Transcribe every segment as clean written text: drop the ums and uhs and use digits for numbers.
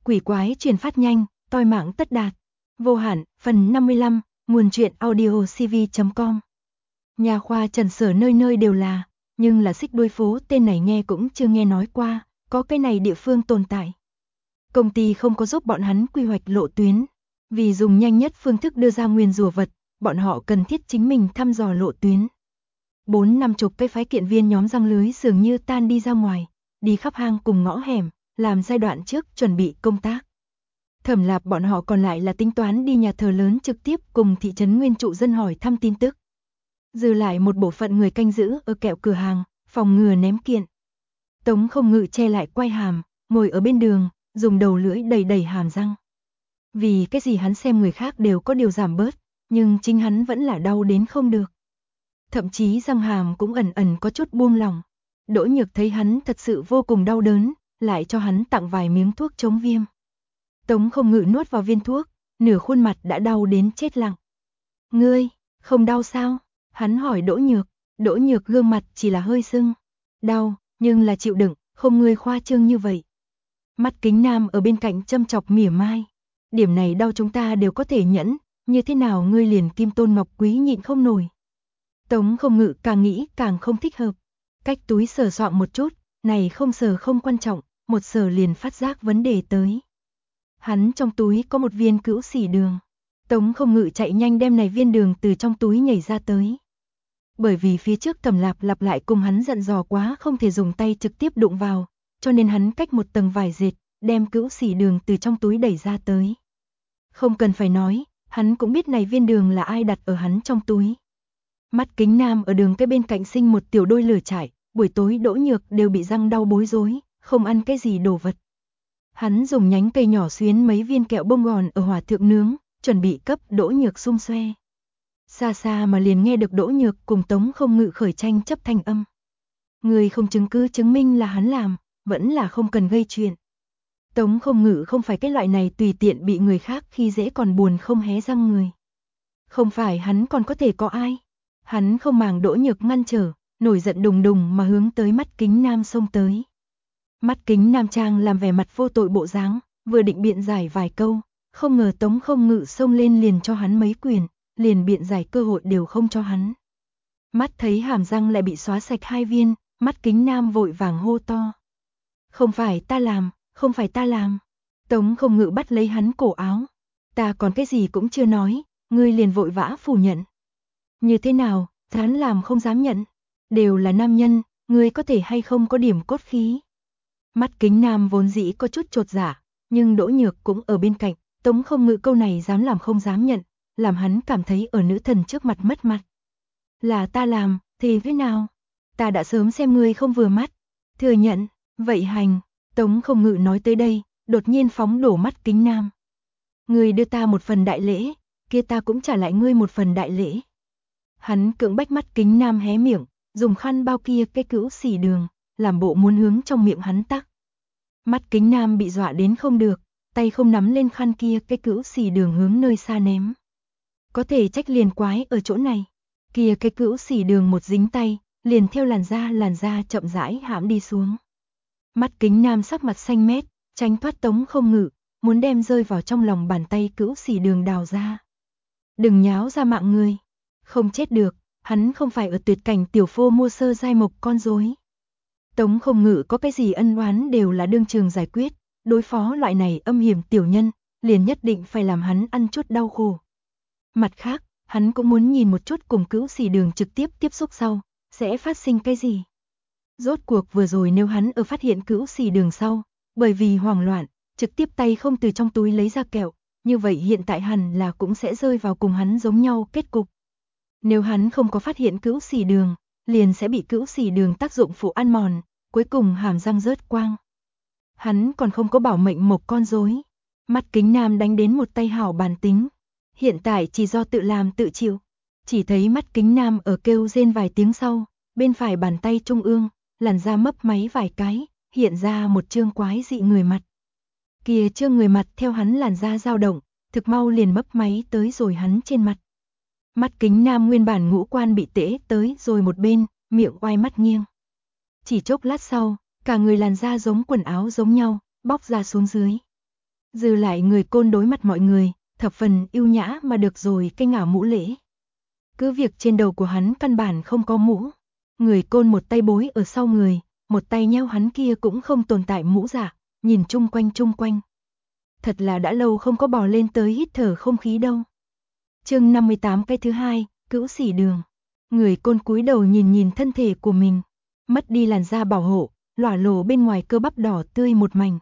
quỷ quái truyền phát nhanh, toi mạng tất đạt. Vô hạn, phần 55, nguồn truyện audio cv.com. Nhà khoa Trần Sở nơi nơi đều là, nhưng là Xích Đuôi phố tên này nghe cũng chưa nghe nói qua, có cái này địa phương tồn tại. Công ty không có giúp bọn hắn quy hoạch lộ tuyến, vì dùng nhanh nhất phương thức đưa ra nguyên rủa vật, bọn họ cần thiết chính mình thăm dò lộ tuyến. 4-50 cái phái kiện viên nhóm răng lưới dường như tan đi ra ngoài, đi khắp hang cùng ngõ hẻm, làm giai đoạn trước chuẩn bị công tác. Thẩm Lạp bọn họ còn lại là tính toán đi nhà thờ lớn trực tiếp cùng thị trấn nguyên trụ dân hỏi thăm tin tức. Dư lại một bộ phận người canh giữ ở kẹo cửa hàng, phòng ngừa ném kiện. Tống Không Ngự che lại quai hàm, ngồi ở bên đường, dùng đầu lưỡi đầy đầy hàm răng. Vì cái gì hắn xem người khác đều có điều giảm bớt, nhưng chính hắn vẫn là đau đến không được. Thậm chí răng hàm cũng ẩn ẩn có chút buông lỏng. Đỗ Nhược thấy hắn thật sự vô cùng đau đớn, lại cho hắn tặng vài miếng thuốc chống viêm. Tống Không Ngự nuốt vào viên thuốc, nửa khuôn mặt đã đau đến chết lặng. Ngươi, không đau sao? Hắn hỏi Đỗ Nhược. Đỗ Nhược gương mặt chỉ là hơi sưng. Đau, nhưng là chịu đựng, không ngươi khoa trương như vậy. Mắt Kính Nam ở bên cạnh châm chọc mỉa mai. Điểm này đau chúng ta đều có thể nhẫn, như thế nào ngươi liền Kim Tôn Ngọc Quý nhịn không nổi. Tống Không Ngự càng nghĩ càng không thích hợp. Cách túi sờ soạng một chút, này không sờ không quan trọng, một sờ liền phát giác vấn đề tới. Hắn trong túi có một viên cữu xỉ đường. Tống Không Ngự chạy nhanh đem này viên đường từ trong túi nhảy ra tới. Bởi vì phía trước Thẩm Lạp lặp lại cùng hắn dặn dò quá không thể dùng tay trực tiếp đụng vào, cho nên hắn cách một tầng vải dệt, đem cữu xỉ đường từ trong túi đẩy ra tới. Không cần phải nói, hắn cũng biết này viên đường là ai đặt ở hắn trong túi. Mắt Kính Nam ở đường cái bên cạnh sinh một tiểu đôi lửa trại, buổi tối Đỗ Nhược đều bị răng đau bối rối, không ăn cái gì đồ vật. Hắn dùng nhánh cây nhỏ xuyến mấy viên kẹo bông gòn ở hỏa thượng nướng, chuẩn bị cấp Đỗ Nhược xung xoe. Xa xa mà liền nghe được Đỗ Nhược cùng Tống Không Ngự khởi tranh chấp thanh âm. Người không chứng cứ chứng minh là hắn làm, vẫn là không cần gây chuyện. Tống Không Ngự không phải cái loại này tùy tiện bị người khác khi dễ còn buồn không hé răng người. Không phải hắn còn có thể có ai. Hắn không màng Đỗ Nhược ngăn trở, nổi giận đùng đùng mà hướng tới mắt Kính Nam xông tới. Mắt Kính Nam trang làm vẻ mặt vô tội bộ dáng, vừa định biện giải vài câu, không ngờ Tống Không Ngự xông lên liền cho hắn mấy quyền, liền biện giải cơ hội đều không cho hắn. Mắt thấy hàm răng lại bị xóa sạch 2 viên, mắt Kính Nam vội vàng hô to. Không phải ta làm, không phải ta làm. Tống Không Ngự bắt lấy hắn cổ áo. Ta còn cái gì cũng chưa nói, ngươi liền vội vã phủ nhận. Như thế nào, hắn làm không dám nhận. Đều là nam nhân, ngươi có thể hay không có điểm cốt khí. Mắt Kính Nam vốn dĩ có chút chột dạ, nhưng Đỗ Nhược cũng ở bên cạnh, Tống Không Ngự câu này dám làm không dám nhận, làm hắn cảm thấy ở nữ thần trước mặt mất mặt. Là ta làm, thì thế nào? Ta đã sớm xem ngươi không vừa mắt. Thừa nhận, vậy hành. Tống Không Ngự nói tới đây, đột nhiên phóng đổ mắt Kính Nam. Ngươi đưa ta một phần đại lễ, kia ta cũng trả lại ngươi một phần đại lễ. Hắn cưỡng bách mắt Kính Nam hé miệng, dùng khăn bao kia cái cữu xỉ đường, làm bộ muốn hướng trong miệng hắn tắc. Mắt Kính Nam bị dọa đến không được, tay không nắm lên khăn kia cái cữu xỉ đường hướng nơi xa ném. Có thể trách liền quái ở chỗ này. Kia cái cữu xỉ đường một dính tay, liền theo làn da chậm rãi hãm đi xuống. Mắt Kính Nam sắc mặt xanh mét, tránh thoát Tống Không Ngự, muốn đem rơi vào trong lòng bàn tay cữu xỉ đường đào ra. Đừng nháo ra mạng người. Không chết được, hắn không phải ở tuyệt cảnh tiểu phô mua sơ giai mộc con rối. Tống Không Ngự có cái gì ân oán đều là đương trường giải quyết, đối phó loại này âm hiểm tiểu nhân, liền nhất định phải làm hắn ăn chút đau khổ. Mặt khác, hắn cũng muốn nhìn một chút cùng cữu xỉ đường trực tiếp tiếp xúc sau, sẽ phát sinh cái gì. Rốt cuộc vừa rồi nếu hắn ở phát hiện cữu xỉ đường sau, bởi vì hoảng loạn, trực tiếp tay không từ trong túi lấy ra kẹo, như vậy hiện tại hẳn là cũng sẽ rơi vào cùng hắn giống nhau kết cục. Nếu hắn không có phát hiện cữu xỉ đường, liền sẽ bị cữu xỉ đường tác dụng phụ ăn mòn, cuối cùng hàm răng rớt quang. Hắn còn không có bảo mệnh một con rối. Mắt Kính Nam đánh đến một tay hảo bàn tính. Hiện tại chỉ do tự làm tự chịu. Chỉ thấy mắt Kính Nam ở kêu rên vài tiếng sau, bên phải bàn tay trung ương, làn da mấp máy vài cái, hiện ra một trương quái dị người mặt. Kia trương người mặt theo hắn làn da dao động, thực mau liền mấp máy tới rồi hắn trên mặt. Mắt Kính Nam nguyên bản ngũ quan bị tễ tới rồi một bên, miệng oai mắt nghiêng. Chỉ chốc lát sau, cả người làn da giống quần áo giống nhau, bóc ra xuống dưới. Dư lại người Côn đối mặt mọi người, thập phần yêu nhã mà được rồi cái ngả mũ lễ. Cứ việc trên đầu của hắn căn bản không có mũ. Người Côn một tay bối ở sau người, một tay nheo hắn kia cũng không tồn tại mũ giả, nhìn chung quanh. Thật là đã lâu không có bò lên tới hít thở không khí đâu. Chương 58 cái thứ hai, Cữu Sỉ Đường. Người Côn cúi đầu nhìn thân thể của mình, mất đi làn da bảo hộ, lỏa lồ bên ngoài cơ bắp đỏ tươi một mảnh.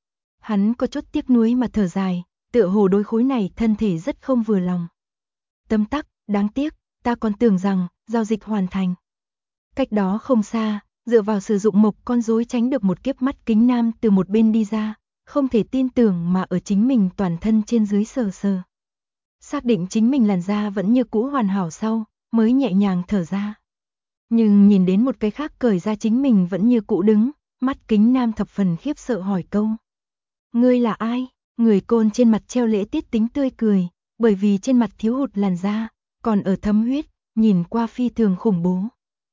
Hắn có chút tiếc nuối mà thở dài, tựa hồ đối khối này thân thể rất không vừa lòng. Tấm tắc, đáng tiếc, ta còn tưởng rằng giao dịch hoàn thành. Cách đó không xa, dựa vào sử dụng mộc con rối tránh được một kiếp mắt kính nam từ một bên đi ra, không thể tin tưởng mà ở chính mình toàn thân trên dưới sờ sờ. Xác định chính mình làn da vẫn như cũ hoàn hảo sau, mới nhẹ nhàng thở ra. Nhưng nhìn đến một cái khác cởi ra chính mình vẫn như cũ đứng, mắt kính nam thập phần khiếp sợ hỏi câu. Ngươi là ai? Người Côn trên mặt treo lễ tiết tính tươi cười, bởi vì trên mặt thiếu hụt làn da, còn ở thấm huyết, nhìn qua phi thường khủng bố.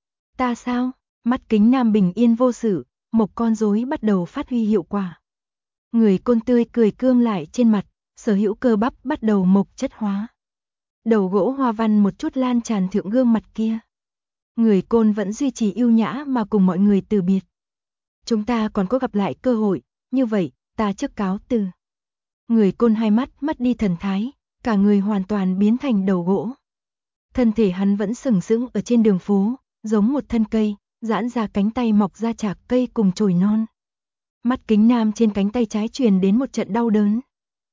Ta sao? Mắt kính nam bình yên vô sự, một con rối bắt đầu phát huy hiệu quả. Người Côn tươi cười cương lại trên mặt, sở hữu cơ bắp bắt đầu mộc chất hóa. Đầu gỗ hoa văn một chút lan tràn thượng gương mặt kia. Người Côn vẫn duy trì yêu nhã mà cùng mọi người từ biệt. Chúng ta còn có gặp lại cơ hội, như vậy, ta trước cáo từ. Người Côn hai mắt mất đi thần thái, cả người hoàn toàn biến thành đầu gỗ. Thân thể hắn vẫn sừng sững ở trên đường phố, giống một thân cây, giãn ra cánh tay mọc ra chạc cây cùng chồi non. Mắt kính nam trên cánh tay trái truyền đến một trận đau đớn.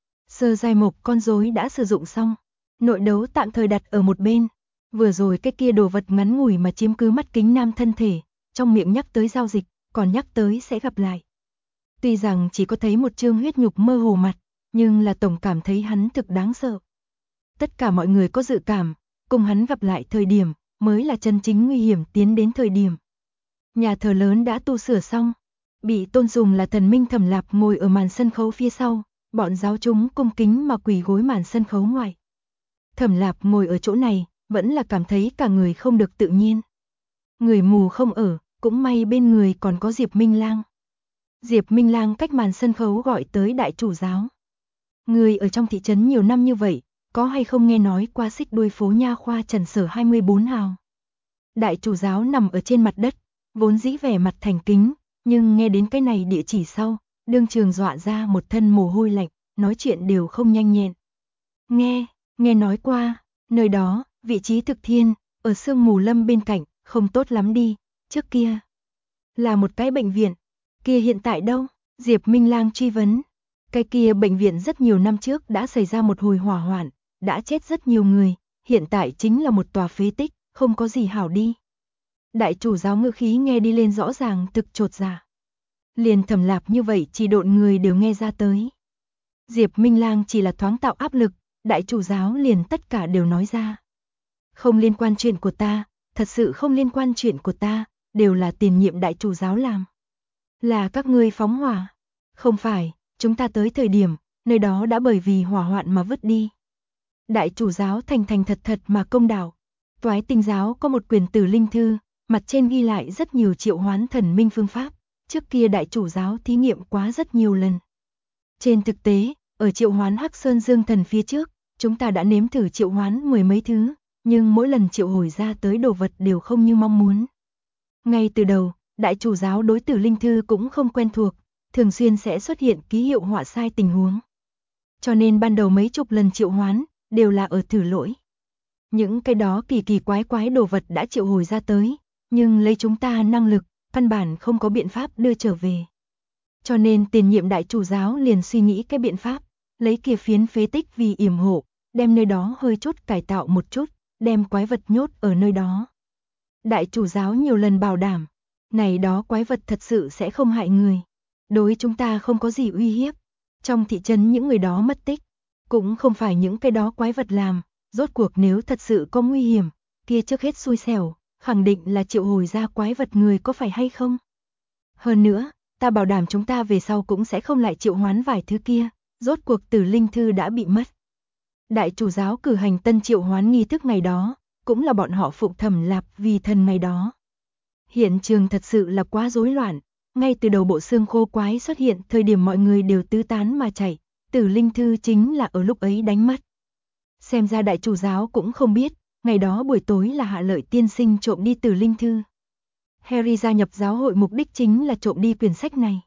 Sơ giai mộc con rối đã sử dụng xong, nội đấu tạm thời đặt ở một bên. Vừa rồi cái kia đồ vật ngắn ngủi mà chiếm cứ mắt kính nam thân thể, trong miệng nhắc tới giao dịch, còn nhắc tới sẽ gặp lại. Tuy rằng chỉ có thấy một chương huyết nhục mơ hồ mặt, nhưng là tổng cảm thấy hắn thực đáng sợ. Tất cả mọi người có dự cảm, cùng hắn gặp lại thời điểm, mới là chân chính nguy hiểm tiến đến thời điểm. Nhà thờ lớn đã tu sửa xong, bị tôn dùng là thần minh Thẩm Lạp ngồi ở màn sân khấu phía sau, bọn giáo chúng cung kính mà quỳ gối màn sân khấu ngoài. Thẩm Lạp ngồi ở chỗ này, vẫn là cảm thấy cả người không được tự nhiên. Người mù không ở, cũng may bên người còn có Diệp Minh Lang. Diệp Minh Lang cách màn sân khấu gọi tới đại chủ giáo. Người ở trong thị trấn nhiều năm như vậy, có hay không nghe nói qua xích đuôi phố nha khoa Trần Sở 24 hào? Đại chủ giáo nằm ở trên mặt đất, vốn dĩ vẻ mặt thành kính, nhưng nghe đến cái này địa chỉ sau, đương trường dọa ra một thân mồ hôi lạnh, nói chuyện đều không nhanh nhẹn. Nghe nói qua, nơi đó, vị trí thực thiên, ở sương mù lâm bên cạnh, không tốt lắm đi, trước kia là một cái bệnh viện, kia hiện tại đâu? Diệp Minh Lang truy vấn. Cái kia bệnh viện rất nhiều năm trước đã xảy ra một hồi hỏa hoạn, đã chết rất nhiều người, hiện tại chính là một tòa phế tích, không có gì hảo đi. Đại chủ giáo ngữ khí nghe đi lên rõ ràng thực chột dạ. Liền Thẩm Lạp như vậy chỉ độn người đều nghe ra tới. Diệp Minh Lang chỉ là thoáng tạo áp lực, đại chủ giáo liền tất cả đều nói ra. Không liên quan chuyện của ta, thật sự không liên quan chuyện của ta, đều là tiền nhiệm đại chủ giáo làm. Là các ngươi phóng hỏa. Không phải, chúng ta tới thời điểm, nơi đó đã bởi vì hỏa hoạn mà vứt đi. Đại chủ giáo thành thật mà công đạo. Toái Tinh giáo có một quyển tử linh thư, mặt trên ghi lại rất nhiều triệu hoán thần minh phương pháp, trước kia đại chủ giáo thí nghiệm quá rất nhiều lần. Trên thực tế, ở triệu hoán Hắc Sơn Dương thần phía trước, chúng ta đã nếm thử triệu hoán mười mấy thứ, nhưng mỗi lần triệu hồi ra tới đồ vật đều không như mong muốn. Ngay từ đầu, đại chủ giáo đối tử linh thư cũng không quen thuộc, thường xuyên sẽ xuất hiện ký hiệu họa sai tình huống. Cho nên ban đầu mấy chục lần triệu hoán, đều là ở thử lỗi. Những cái đó kỳ quái đồ vật đã triệu hồi ra tới, nhưng lấy chúng ta năng lực, căn bản không có biện pháp đưa trở về. Cho nên tiền nhiệm đại chủ giáo liền suy nghĩ cái biện pháp, lấy kia phiến phế tích vì yểm hộ, đem nơi đó hơi chút cải tạo một chút, đem quái vật nhốt ở nơi đó. Đại chủ giáo nhiều lần bảo đảm, này đó quái vật thật sự sẽ không hại người. Đối chúng ta không có gì uy hiếp. Trong thị trấn những người đó mất tích, cũng không phải những cái đó quái vật làm, rốt cuộc nếu thật sự có nguy hiểm, kia trước hết xui xẻo, khẳng định là triệu hồi ra quái vật người có phải hay không? Hơn nữa, ta bảo đảm chúng ta về sau cũng sẽ không lại triệu hoán vài thứ kia, rốt cuộc tử linh thư đã bị mất. Đại chủ giáo cử hành tân triệu hoán nghi thức ngày đó, cũng là bọn họ phụng Thẩm Lạp vì thần ngày đó. Hiện trường thật sự là quá rối loạn, ngay từ đầu bộ xương khô quái xuất hiện thời điểm mọi người đều tứ tán mà chạy, Tử Linh Thư chính là ở lúc ấy đánh mất. Xem ra đại chủ giáo cũng không biết, ngày đó buổi tối là Hạ Lợi tiên sinh trộm đi Tử Linh Thư. Harry gia nhập giáo hội mục đích chính là trộm đi quyển sách này.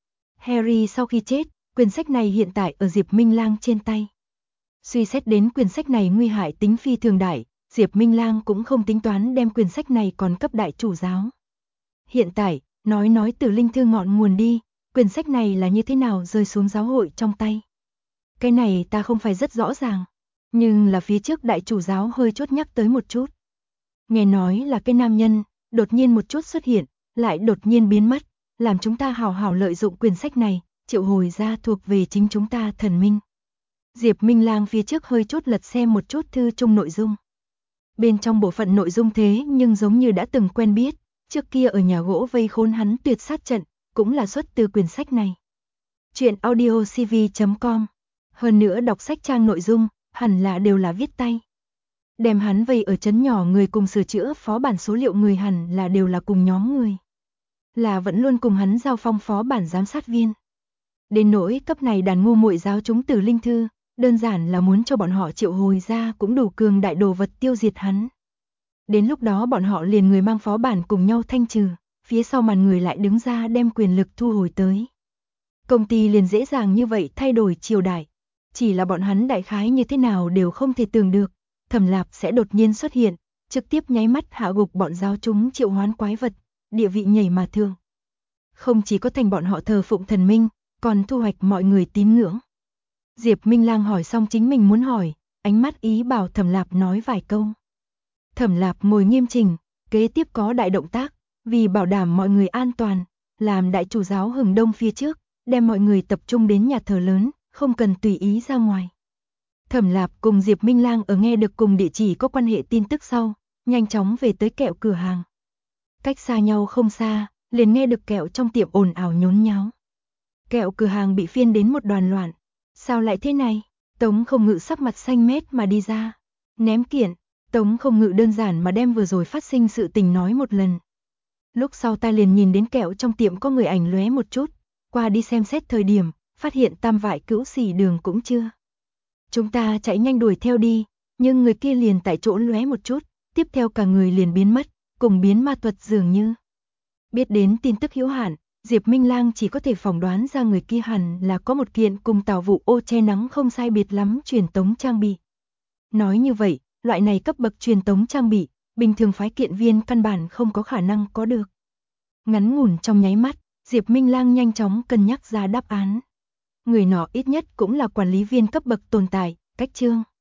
Harry sau khi chết, quyển sách này hiện tại ở Diệp Minh Lang trên tay. Suy xét đến quyển sách này nguy hại tính phi thường đại, Diệp Minh Lang cũng không tính toán đem quyển sách này còn cấp đại chủ giáo. Hiện tại, nói Tử Linh Thư ngọn nguồn đi, quyển sách này là như thế nào rơi xuống giáo hội trong tay. Cái này ta không phải rất rõ ràng, nhưng là phía trước đại chủ giáo hơi chốt nhắc tới một chút. Nghe nói là cái nam nhân, đột nhiên một chút xuất hiện, lại đột nhiên biến mất, làm chúng ta hào hào lợi dụng quyển sách này, triệu hồi ra thuộc về chính chúng ta thần minh. Diệp Minh Lang phía trước hơi chút lật xem một chút thư chung nội dung. Bên trong bộ phận nội dung thế nhưng giống như đã từng quen biết, trước kia ở nhà gỗ vây khốn hắn tuyệt sát trận, cũng là xuất từ quyển sách này. Chuyện audiocv.com. Hơn nữa đọc sách trang nội dung, hẳn là đều là viết tay. Đem hắn vây ở trấn nhỏ người cùng sửa chữa phó bản số liệu người hẳn là đều là cùng nhóm người. Là vẫn luôn cùng hắn giao phong phó bản giám sát viên. Đến nỗi cấp này đàn ngu muội giáo chúng Tử Linh Thư, đơn giản là muốn cho bọn họ triệu hồi ra cũng đủ cường đại đồ vật tiêu diệt hắn. Đến lúc đó bọn họ liền người mang phó bản cùng nhau thanh trừ, phía sau màn người lại đứng ra đem quyền lực thu hồi tới. Công ty liền dễ dàng như vậy thay đổi triều đại, chỉ là bọn hắn đại khái như thế nào đều không thể tưởng được, Thẩm Lạp sẽ đột nhiên xuất hiện, trực tiếp nháy mắt hạ gục bọn giáo chúng triệu hoán quái vật, địa vị nhảy mà thường. Không chỉ có thành bọn họ thờ phụng thần minh, còn thu hoạch mọi người tín ngưỡng. Diệp Minh Lang hỏi xong chính mình muốn hỏi, ánh mắt ý bảo Thẩm Lạp nói vài câu. Thẩm Lạp ngồi nghiêm chỉnh, kế tiếp có đại động tác, vì bảo đảm mọi người an toàn, làm đại chủ giáo hừng đông phía trước, đem mọi người tập trung đến nhà thờ lớn, không cần tùy ý ra ngoài. Thẩm Lạp cùng Diệp Minh Lang ở nghe được cùng địa chỉ có quan hệ tin tức sau, nhanh chóng về tới kẹo cửa hàng. Cách xa nhau không xa, liền nghe được kẹo trong tiệm ồn ào nhốn nháo. Kẹo cửa hàng bị phiên đến một đoàn loạn. Sao lại thế này? Tống Không Ngự sắc mặt xanh mét mà đi ra. Ném kiện, Tống Không Ngự đơn giản mà đem vừa rồi phát sinh sự tình nói một lần. Lúc sau ta liền nhìn đến kẹo trong tiệm có người ảnh lóe một chút, qua đi xem xét thời điểm, phát hiện Tam Vại Cữu xỉ đường cũng chưa. Chúng ta chạy nhanh đuổi theo đi, nhưng người kia liền tại chỗ lóe một chút, tiếp theo cả người liền biến mất, cùng biến ma thuật dường như. Biết đến tin tức hữu hạn, Diệp Minh Lang chỉ có thể phỏng đoán ra người kia hẳn là có một kiện cùng Tào Vụ Ô che nắng không sai biệt lắm truyền tống trang bị. Nói như vậy, loại này cấp bậc truyền tống trang bị, bình thường phái kiện viên căn bản không có khả năng có được. Ngắn ngủn trong nháy mắt, Diệp Minh Lang nhanh chóng cân nhắc ra đáp án. Người nọ ít nhất cũng là quản lý viên cấp bậc tồn tại, cách chương.